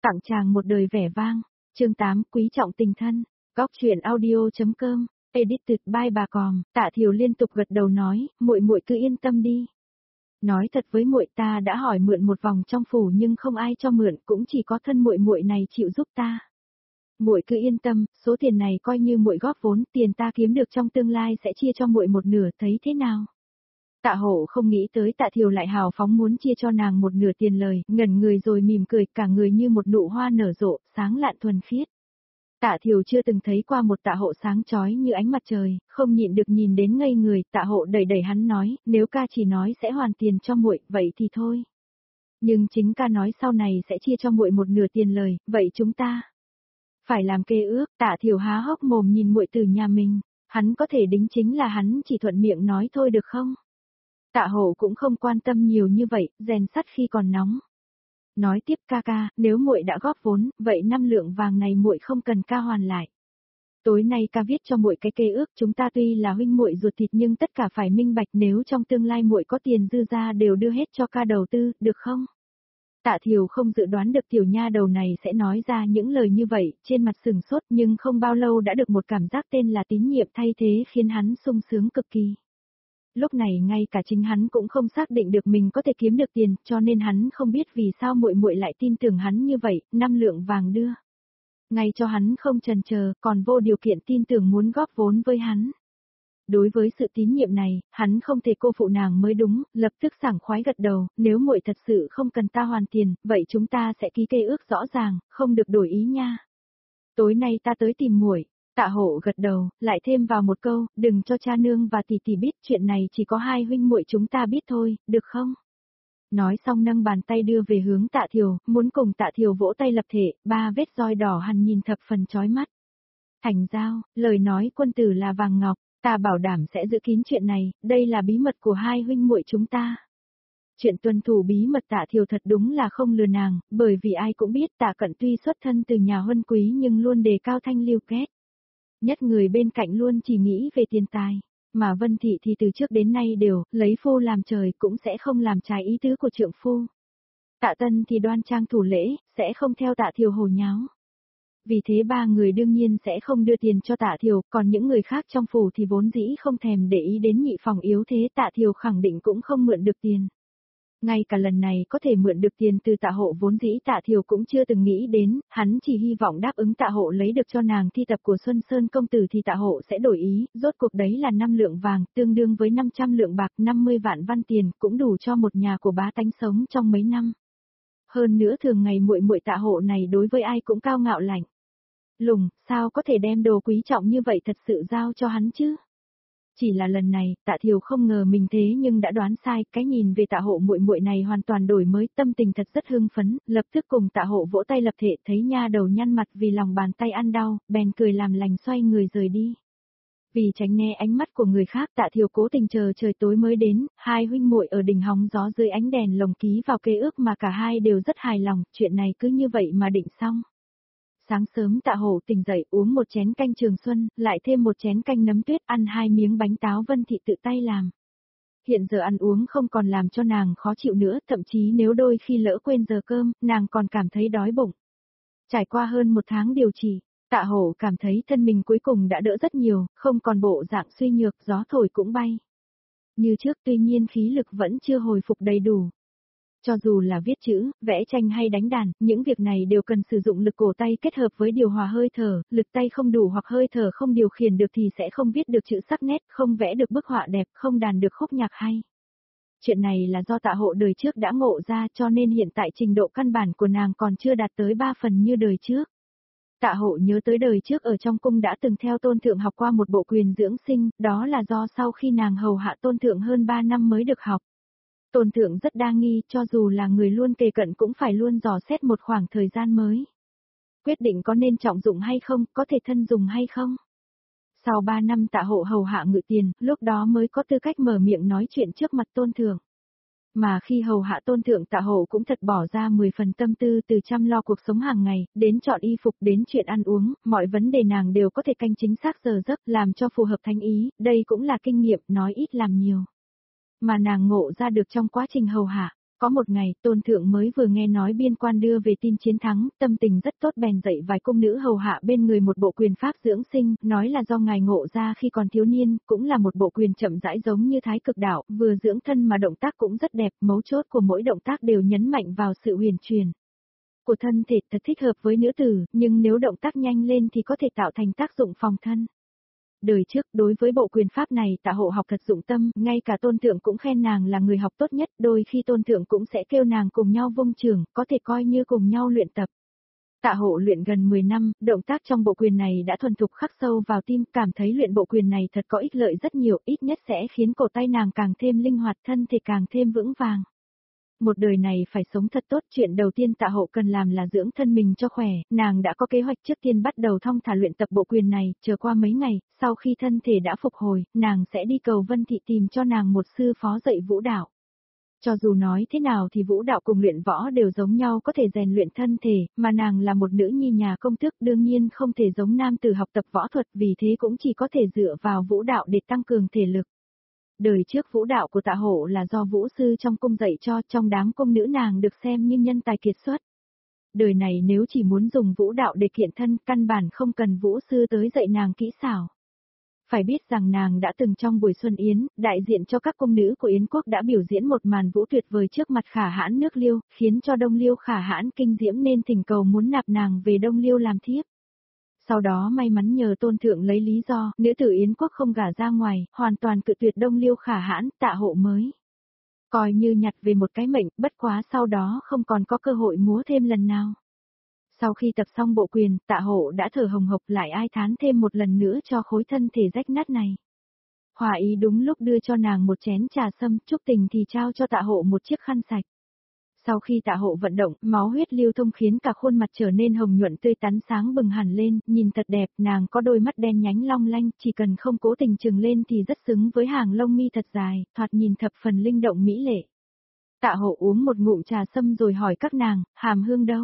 Tặng chàng một đời vẻ vang. Chương 8, quý trọng tình thân. Góc truyện audio.com. Edited by bà Còm. Tạ Thiều liên tục gật đầu nói, muội cứ yên tâm đi. Nói thật với muội, ta đã hỏi mượn một vòng trong phủ nhưng không ai cho mượn, cũng chỉ có thân muội này chịu giúp ta. Muội cứ yên tâm, số tiền này coi như muội góp vốn, tiền ta kiếm được trong tương lai sẽ chia cho muội một nửa, thấy thế nào? Tạ Hổ không nghĩ tới Tạ Thiều lại hào phóng muốn chia cho nàng một nửa tiền lời, ngẩn người rồi mỉm cười, cả người như một nụ hoa nở rộ, sáng lạn thuần khiết. Tạ Thiều chưa từng thấy qua một Tạ Hộ sáng chói như ánh mặt trời, không nhịn được nhìn đến ngây người. Tạ Hộ đẩy hắn nói, nếu ca chỉ nói sẽ hoàn tiền cho muội, vậy thì thôi. Nhưng chính ca nói sau này sẽ chia cho muội một nửa tiền lời, vậy chúng ta phải làm kê ước. Tạ Thiều há hốc mồm nhìn muội từ nhà mình, hắn có thể đính chính là hắn chỉ thuận miệng nói thôi được không? Tạ Hộ cũng không quan tâm nhiều như vậy, rèn sắt khi còn nóng. Nói tiếp, ca, nếu muội đã góp vốn, vậy 5 lượng vàng này muội không cần ca hoàn lại. Tối nay ca viết cho muội cái kê ước, chúng ta tuy là huynh muội ruột thịt nhưng tất cả phải minh bạch, nếu trong tương lai muội có tiền dư ra đều đưa hết cho ca đầu tư, được không? Tạ Thiều không dự đoán được tiểu nha đầu này sẽ nói ra những lời như vậy, trên mặt sừng sốt nhưng không bao lâu đã được một cảm giác tên là tín nhiệm thay thế khiến hắn sung sướng cực kỳ. Lúc này ngay cả chính hắn cũng không xác định được mình có thể kiếm được tiền, cho nên hắn không biết vì sao muội lại tin tưởng hắn như vậy. 5 lượng vàng đưa ngay cho hắn không chần chờ, còn vô điều kiện tin tưởng muốn góp vốn với hắn. Đối với sự tín nhiệm này, hắn không thể cô phụ nàng mới đúng, lập tức sảng khoái gật đầu, nếu muội thật sự không cần ta hoàn tiền, vậy chúng ta sẽ ký kê ước rõ ràng, không được đổi ý nha. Tối nay ta tới tìm muội. Tạ Hộ gật đầu, lại thêm vào một câu, đừng cho cha nương và tỷ biết, chuyện này chỉ có hai huynh muội chúng ta biết thôi, được không? Nói xong nâng bàn tay đưa về hướng Tạ Thiều, muốn cùng Tạ Thiều vỗ tay lập thể, 3 vết roi đỏ hằn nhìn thập phần chói mắt. Thành giao, lời nói quân tử là vàng ngọc, ta bảo đảm sẽ giữ kín chuyện này, đây là bí mật của hai huynh muội chúng ta. Chuyện tuân thủ bí mật Tạ Thiều thật đúng là không lừa nàng, bởi vì ai cũng biết Tạ Cận tuy xuất thân từ nhà huân quý nhưng luôn đề cao thanh lưu kết. Nhất người bên cạnh luôn chỉ nghĩ về tiền tài, mà Vân Thị thì từ trước đến nay đều lấy phu làm trời, cũng sẽ không làm trái ý tứ của trượng phu. Tạ Tân thì đoan trang thủ lễ, sẽ không theo Tạ Thiều hồ nháo. Vì thế 3 người đương nhiên sẽ không đưa tiền cho Tạ Thiều, còn những người khác trong phủ thì vốn dĩ không thèm để ý đến nhị phòng yếu thế, Tạ Thiều khẳng định cũng không mượn được tiền. Ngay cả lần này có thể mượn được tiền từ Tạ Hộ vốn dĩ Tạ Thiều cũng chưa từng nghĩ đến, hắn chỉ hy vọng đáp ứng Tạ Hộ lấy được cho nàng thi tập của Xuân Sơn công tử thì Tạ Hộ sẽ đổi ý, rốt cuộc đấy là 5 lượng vàng, tương đương với 500 lượng bạc, 50 vạn văn tiền, cũng đủ cho một nhà của bá tánh sống trong mấy năm. Hơn nữa thường ngày muội Tạ Hộ này đối với ai cũng cao ngạo lạnh lùng, sao có thể đem đồ quý trọng như vậy thật sự giao cho hắn chứ? Chỉ là lần này, Tạ Thiều không ngờ mình thế nhưng đã đoán sai, cái nhìn về Tạ Hộ muội này hoàn toàn đổi mới, tâm tình thật rất hưng phấn, lập tức cùng Tạ Hộ vỗ tay lập thể, thấy nha đầu nhăn mặt vì lòng bàn tay ăn đau, bèn cười làm lành xoay người rời đi. Vì tránh né ánh mắt của người khác, Tạ Thiều cố tình chờ trời tối mới đến, hai huynh muội ở đỉnh hóng gió dưới ánh đèn lồng ký vào kê ước mà cả hai đều rất hài lòng, chuyện này cứ như vậy mà định xong. Sáng sớm Tạ Hổ tỉnh dậy uống một chén canh Trường Xuân, lại thêm một chén canh nấm tuyết, ăn 2 miếng bánh táo Vân Thị tự tay làm. Hiện giờ ăn uống không còn làm cho nàng khó chịu nữa, thậm chí nếu đôi khi lỡ quên giờ cơm, nàng còn cảm thấy đói bụng. Trải qua hơn 1 tháng điều trị, Tạ Hổ cảm thấy thân mình cuối cùng đã đỡ rất nhiều, không còn bộ dạng suy nhược, gió thổi cũng bay như trước, tuy nhiên khí lực vẫn chưa hồi phục đầy đủ. Cho dù là viết chữ, vẽ tranh hay đánh đàn, những việc này đều cần sử dụng lực cổ tay kết hợp với điều hòa hơi thở, lực tay không đủ hoặc hơi thở không điều khiển được thì sẽ không viết được chữ sắc nét, không vẽ được bức họa đẹp, không đàn được khúc nhạc hay. Chuyện này là do Tạ Hộ đời trước đã ngộ ra, cho nên hiện tại trình độ căn bản của nàng còn chưa đạt tới 3 phần như đời trước. Tạ Hộ nhớ tới đời trước ở trong cung đã từng theo Tôn Thượng học qua một bộ quyền dưỡng sinh, đó là do sau khi nàng hầu hạ Tôn Thượng hơn 3 năm mới được học. Tôn Thượng rất đa nghi, cho dù là người luôn kề cận cũng phải luôn dò xét một khoảng thời gian mới. Quyết định có nên trọng dụng hay không, có thể thân dùng hay không. Sau 3 năm Tạ Hộ hầu hạ Ngự Tiền, lúc đó mới có tư cách mở miệng nói chuyện trước mặt Tôn Thượng. Mà khi hầu hạ Tôn Thượng Tạ Hộ cũng thật bỏ ra 10 phần tâm tư, từ chăm lo cuộc sống hàng ngày, đến chọn y phục, đến chuyện ăn uống, mọi vấn đề nàng đều có thể canh chính xác giờ giấc, làm cho phù hợp thánh ý, đây cũng là kinh nghiệm, nói ít làm nhiều mà nàng ngộ ra được trong quá trình hầu hạ. Có một ngày, tôn thượng mới vừa nghe nói biên quan đưa về tin chiến thắng, tâm tình rất tốt bèn dạy vài cung nữ hầu hạ bên người một bộ quyền pháp dưỡng sinh, nói là do ngài ngộ ra khi còn thiếu niên, cũng là một bộ quyền chậm rãi giống như thái cực đạo, vừa dưỡng thân mà động tác cũng rất đẹp, mấu chốt của mỗi động tác đều nhấn mạnh vào sự huyền truyền của thân thể thật thích hợp với nữ tử, nhưng nếu động tác nhanh lên thì có thể tạo thành tác dụng phòng thân. Đời trước, đối với bộ quyền pháp này Tạ Hộ học thật dụng tâm, ngay cả tôn thượng cũng khen nàng là người học tốt nhất, đôi khi tôn thượng cũng sẽ kêu nàng cùng nhau vung trường, có thể coi như cùng nhau luyện tập. Tạ Hộ luyện gần 10 năm, động tác trong bộ quyền này đã thuần thục khắc sâu vào tim, cảm thấy luyện bộ quyền này thật có ích lợi rất nhiều, ít nhất sẽ khiến cổ tay nàng càng thêm linh hoạt, thân thể càng thêm vững vàng. Một đời này phải sống thật tốt, chuyện đầu tiên Tạ Hộ cần làm là dưỡng thân mình cho khỏe, nàng đã có kế hoạch trước tiên bắt đầu thong thả luyện tập bộ quyền này, chờ qua mấy ngày, sau khi thân thể đã phục hồi, nàng sẽ đi cầu Vân Thị tìm cho nàng một sư phó dạy vũ đạo. Cho dù nói thế nào thì vũ đạo cùng luyện võ đều giống nhau, có thể rèn luyện thân thể, mà nàng là một nữ nhi nhà công tước đương nhiên không thể giống nam tử học tập võ thuật, vì thế cũng chỉ có thể dựa vào vũ đạo để tăng cường thể lực. Đời trước vũ đạo của Tạ Hộ là do vũ sư trong cung dạy cho, trong đám cung nữ nàng được xem như nhân tài kiệt xuất. Đời này nếu chỉ muốn dùng vũ đạo để kiện thân, căn bản không cần vũ sư tới dạy nàng kỹ xảo. Phải biết rằng nàng đã từng trong buổi xuân yến, đại diện cho các cung nữ của Yến quốc đã biểu diễn một màn vũ tuyệt vời trước mặt Khả Hãn nước Liêu, khiến cho Đông Liêu Khả Hãn kinh diễm nên thỉnh cầu muốn nạp nàng về Đông Liêu làm thiếp. Sau đó may mắn nhờ tôn thượng lấy lý do, nữ tử Yến quốc không gả ra ngoài, hoàn toàn cự tuyệt Đông Liêu Khả Hãn, Tạ Hộ mới coi như nhặt về một cái mệnh, bất quá sau đó không còn có cơ hội múa thêm lần nào. Sau khi tập xong bộ quyền, Tạ Hộ đã thở hồng hộc, lại ai thán thêm một lần nữa cho khối thân thể rách nát này. Hòa ý đúng lúc đưa cho nàng một chén trà sâm, Trúc Tình thì trao cho Tạ Hộ một chiếc khăn sạch. Sau khi Tạ Hộ vận động, máu huyết lưu thông khiến cả khuôn mặt trở nên hồng nhuận tươi tắn sáng bừng hẳn lên, nhìn thật đẹp, nàng có đôi mắt đen nhánh long lanh, chỉ cần không cố tình trừng lên thì rất xứng với hàng lông mi thật dài, thoạt nhìn thập phần linh động mỹ lệ. Tạ Hộ uống một ngụm trà sâm rồi hỏi các nàng, Hàm Hương đâu?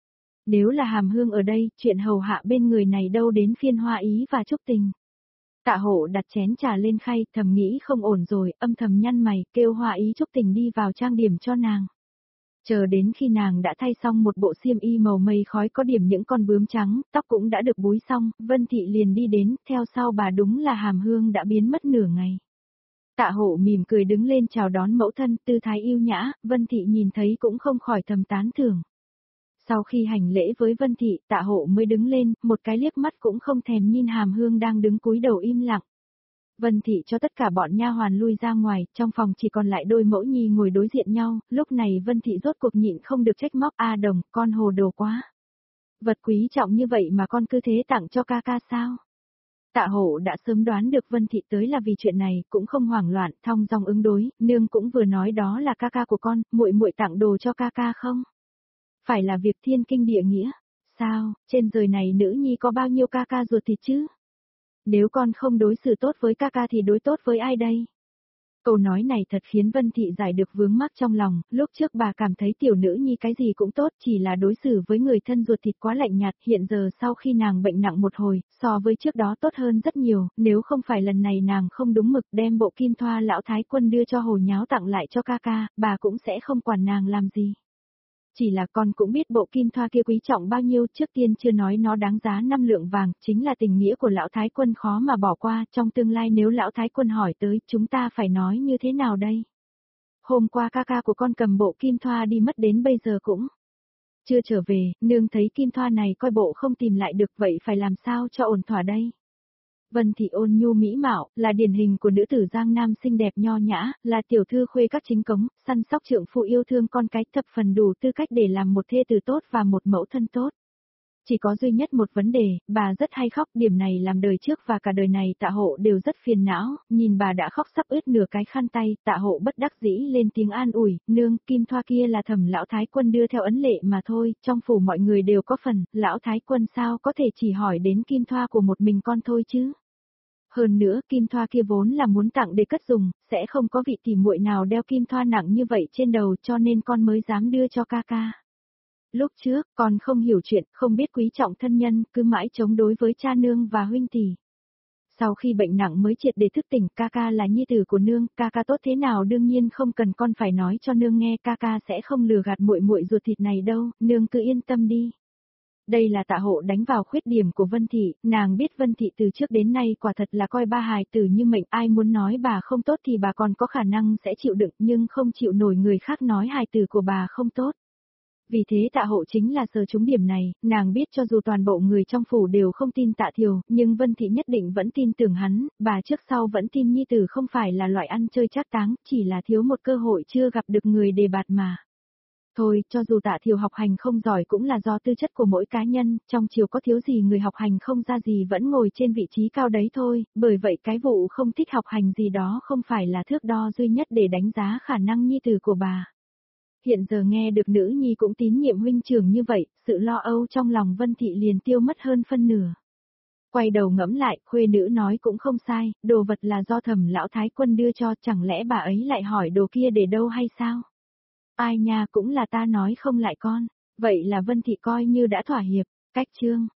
Nếu là Hàm Hương ở đây, chuyện hầu hạ bên người này đâu đến phiên Hoa Ý và Trúc Tình. Tạ Hộ đặt chén trà lên khay, thầm nghĩ không ổn rồi, âm thầm nhăn mày, kêu Hoa Ý Trúc Tình đi vào trang điểm cho nàng. Chờ đến khi nàng đã thay xong một bộ xiêm y màu mây khói có điểm những con bướm trắng, tóc cũng đã được búi xong, Vân Thị liền đi đến, theo sau bà đúng là Hàm Hương đã biến mất nửa ngày. Tạ Hộ mỉm cười đứng lên chào đón mẫu thân, tư thái yêu nhã, Vân Thị nhìn thấy cũng không khỏi thầm tán thưởng. Sau khi hành lễ với Vân Thị, Tạ Hộ mới đứng lên, một cái liếc mắt cũng không thèm nhìn Hàm Hương đang đứng cúi đầu im lặng. Vân Thị cho tất cả bọn nha hoàn lui ra ngoài, trong phòng chỉ còn lại đôi mẫu nhi ngồi đối diện nhau, lúc này Vân Thị rốt cuộc nhịn không được trách móc, A Đồng, con hồ đồ quá. Vật quý trọng như vậy mà con cứ thế tặng cho ca ca sao? Tạ Hộ đã sớm đoán được Vân Thị tới là vì chuyện này, cũng không hoảng loạn, thong dong ứng đối, nương cũng vừa nói đó là ca ca của con, muội muội tặng đồ cho ca ca không? Phải là việc thiên kinh địa nghĩa. Sao, trên đời này nữ nhi có bao nhiêu ca ca ruột thịt chứ? Nếu con không đối xử tốt với ca ca thì đối tốt với ai đây? Câu nói này thật khiến Vân Thị giải được vướng mắc trong lòng, lúc trước bà cảm thấy tiểu nữ nhi cái gì cũng tốt, chỉ là đối xử với người thân ruột thịt quá lạnh nhạt, hiện giờ sau khi nàng bệnh nặng một hồi, so với trước đó tốt hơn rất nhiều, nếu không phải lần này nàng không đúng mực đem bộ kim thoa lão thái quân đưa cho Hồ Nháo tặng lại cho ca ca, bà cũng sẽ không quản nàng làm gì. Chỉ là con cũng biết bộ kim thoa kia quý trọng bao nhiêu, trước tiên chưa nói nó đáng giá 5 lượng vàng, chính là tình nghĩa của lão thái quân khó mà bỏ qua, trong tương lai nếu lão thái quân hỏi tới, chúng ta phải nói như thế nào đây? Hôm qua ca ca của con cầm bộ kim thoa đi mất đến bây giờ cũng chưa trở về, nương thấy kim thoa này coi bộ không tìm lại được, vậy phải làm sao cho ổn thỏa đây? Vân Thị ôn nhu mỹ mạo, là điển hình của nữ tử Giang Nam xinh đẹp nho nhã, là tiểu thư khuê các chính cống, săn sóc trượng phu yêu thương con cái, thập phần đủ tư cách để làm một thê tử tốt và một mẫu thân tốt. Chỉ có duy nhất một vấn đề, bà rất hay khóc, điểm này làm đời trước và cả đời này Tạ Hộ đều rất phiền não, nhìn bà đã khóc sắp ướt nửa cái khăn tay, Tạ Hộ bất đắc dĩ lên tiếng an ủi, nương, kim thoa kia là Thẩm lão thái quân đưa theo ấn lệ mà thôi, trong phủ mọi người đều có phần, lão thái quân sao có thể chỉ hỏi đến kim thoa của một mình con thôi chứ? Hơn nữa, kim thoa kia vốn là muốn tặng để cất dùng, sẽ không có vị tỉ muội nào đeo kim thoa nặng như vậy trên đầu, cho nên con mới dám đưa cho ca ca. Lúc trước, con không hiểu chuyện, không biết quý trọng thân nhân, cứ mãi chống đối với cha nương và huynh tỷ. Sau khi bệnh nặng mới triệt để thức tỉnh, ca ca là nhi tử của nương, ca ca tốt thế nào đương nhiên không cần con phải nói cho nương nghe, ca ca sẽ không lừa gạt muội muội ruột thịt này đâu, nương cứ yên tâm đi. Đây là Tạ Hộ đánh vào khuyết điểm của Vân Thị, nàng biết Vân Thị từ trước đến nay quả thật là coi ba hài tử như mệnh, ai muốn nói bà không tốt thì bà còn có khả năng sẽ chịu đựng nhưng không chịu nổi người khác nói hài tử của bà không tốt. Vì thế Tạ Hộ chính là sờ trúng điểm này, nàng biết cho dù toàn bộ người trong phủ đều không tin Tạ Thiều, nhưng Vân Thị nhất định vẫn tin tưởng hắn, bà trước sau vẫn tin nhi tử không phải là loại ăn chơi trác táng, chỉ là thiếu một cơ hội chưa gặp được người đề bạt mà. Thôi, cho dù Tạ Thiều học hành không giỏi cũng là do tư chất của mỗi cá nhân, trong chiều có thiếu gì người học hành không ra gì vẫn ngồi trên vị trí cao đấy thôi, bởi vậy cái vụ không thích học hành gì đó không phải là thước đo duy nhất để đánh giá khả năng nhi tử của bà. Hiện giờ nghe được nữ nhi cũng tín nhiệm huynh trưởng như vậy, sự lo âu trong lòng Vân Thị liền tiêu mất hơn phân nửa. Quay đầu ngẫm lại, khuê nữ nói cũng không sai, đồ vật là do Thẩm lão thái quân đưa cho, chẳng lẽ bà ấy lại hỏi đồ kia để đâu hay sao? Ai nha, cũng là ta nói không lại con, vậy là Vân Thị coi như đã thỏa hiệp, cách chương.